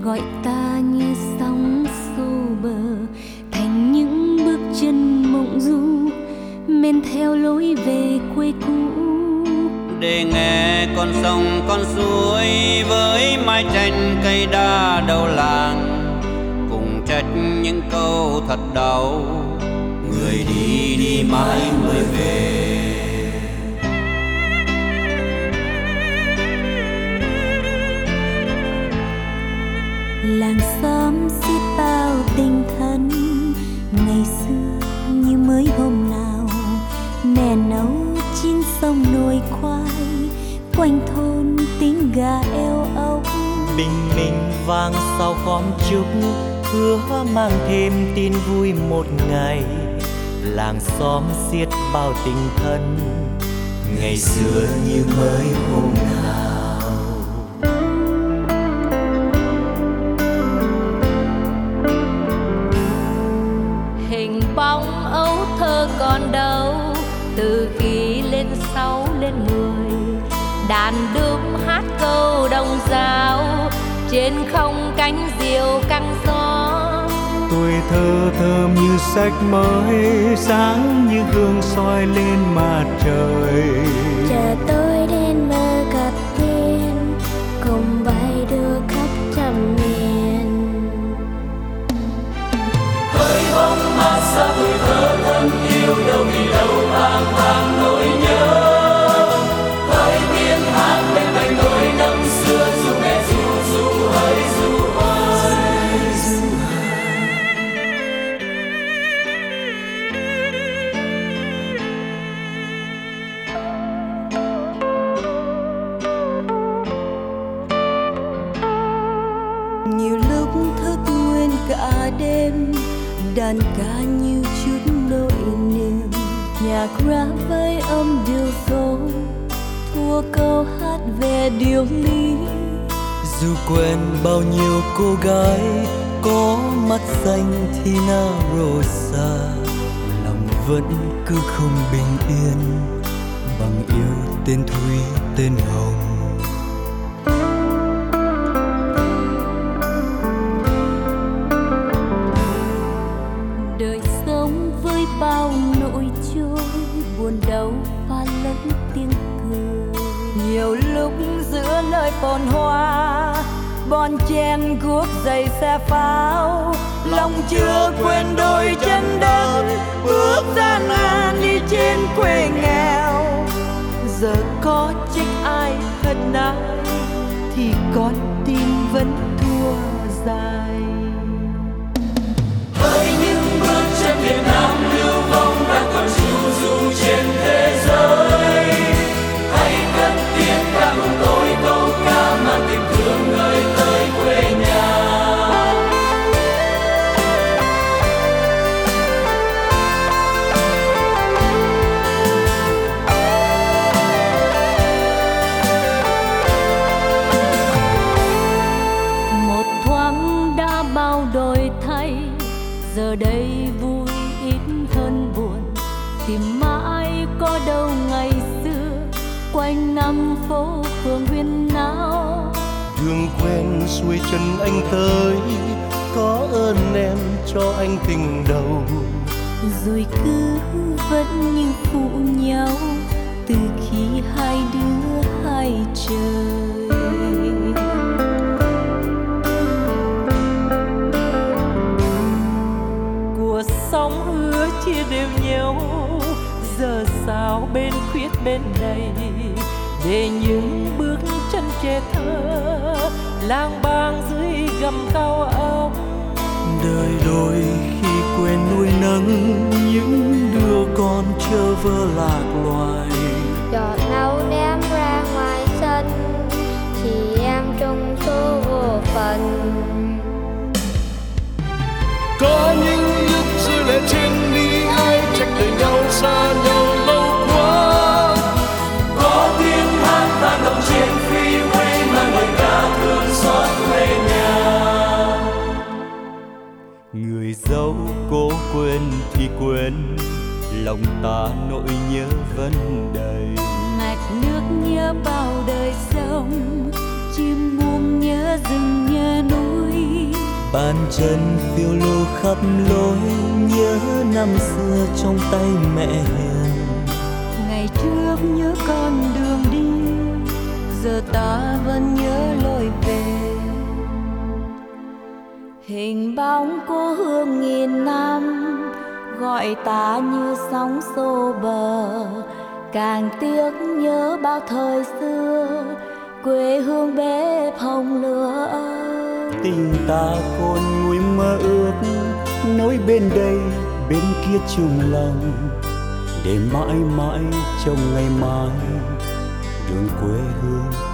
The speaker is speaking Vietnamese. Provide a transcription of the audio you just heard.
gọi ta như sóng xô bờ, thành những bước chân mộng du men theo lối về quê cũ. Để nghe con sông con suối với mái tranh cây đa đầu làng, cùng trách những câu thật đau, người đi đi mãi mới về. Làng xóm xiết bao tình thân, ngày xưa như mới hôm nào. Mẹ nấu chín sông nồi khoai, quanh thôn tiếng gà eo ốc. Bình minh vang sau khóm trúc, hứa mang thêm tin vui một ngày. Làng xóm xiết bao tình thân, ngày xưa như mới hôm nào. Hình bóng ấu thơ còn đâu, từ khi lên 6 lên 10, đàn đúm hát câu đồng dao, trên không cánh diều căng gió. Tuổi thơ thơm như sách mới, sáng như gương soi lên mặt trời. Chờ tôi đến mơ gặp tiên, cùng bay đưa khắp trăm miền. Hỡi bóng mát xa tuổi thơ thân yêu, đâu vì đâu lang thang nỗi nhớ. Hỡi tiếng hát bên cạnh tôi năm xưa, dù mẹ ru hỡi ru ơi. Nhiều lúc thức nguyên cả đêm, đàn ca như chút nỗi niềm. Nhạc rap với âm điều số, thua câu hát về điều lý. Dù quen bao nhiêu cô gái có mắt xanh Tina Rosa, lòng vẫn cứ không bình yên bằng yêu tên Thúy tên Hồng. Đời sống với bao nỗi trôi, buồn đau pha lẫn tiếng cười. Nhiều lúc giữa nơi phồn hoa, bon chen guốc giày xe pháo, lòng chưa quên đôi chân đất, bước gian nan đi trên quê nghèo. Giờ có trách ai hận ai, thì con tim vẫn thua dài. Hỡi những bước chân Việt Nam lưu vong đang còn du du trên thế giới. Hãy cất tiếng ca cùng tôi câu ca mang tình thương người tới quê nhà. Một thoáng đã bao đổi thay, giờ đây vui ít hơn buồn. Tìm mãi có đâu ngày xưa, quanh năm phố phường huyên náo. Đường quen xuôi chân anh tới, có ơn em cho anh tình đầu. Rồi cứ vẫn như phụ nhau, từ khi hai đứa hai trời. Cuộc sống hứa chia đều nhau, giờ sao bên khuyết bên này, để những bước chân trẻ thơ lang bang dưới gầm cao ốc. Đời đôi khi quên nuôi nấng những đứa con trơ vơ lạc loài. Giọt nấu ném ra ngoài sân, thì em trong số vô phần. Có những lúc rơi lệ trên mi, ai trách đời nhau xa nhau lâu quá. Có tiếng hát vang động trên freeway mang lời ca thương xót quê nhà. Người dẫu cố quên thì quên, lòng ta nỗi nhớ vẫn đầy. Mạch nước nhớ bao đời sống, chim muông nhớ rừng nhớ núi. bàn chân phiêu lưu khắp lối, nhớ năm xưa trong tay mẹ hiền. Ngày trước nhớ con đường đi, giờ ta vẫn nhớ lối về. Hình bóng cô hương nghìn năm gọi ta như sóng xô bờ, càng tiếc nhớ bao thời xưa quê hương bếp hồng lửa ấm. Tình ta còn nuôi mơ ước, nối bên đây bên kia chung lòng, để mãi mãi trong ngày mai đường quê hương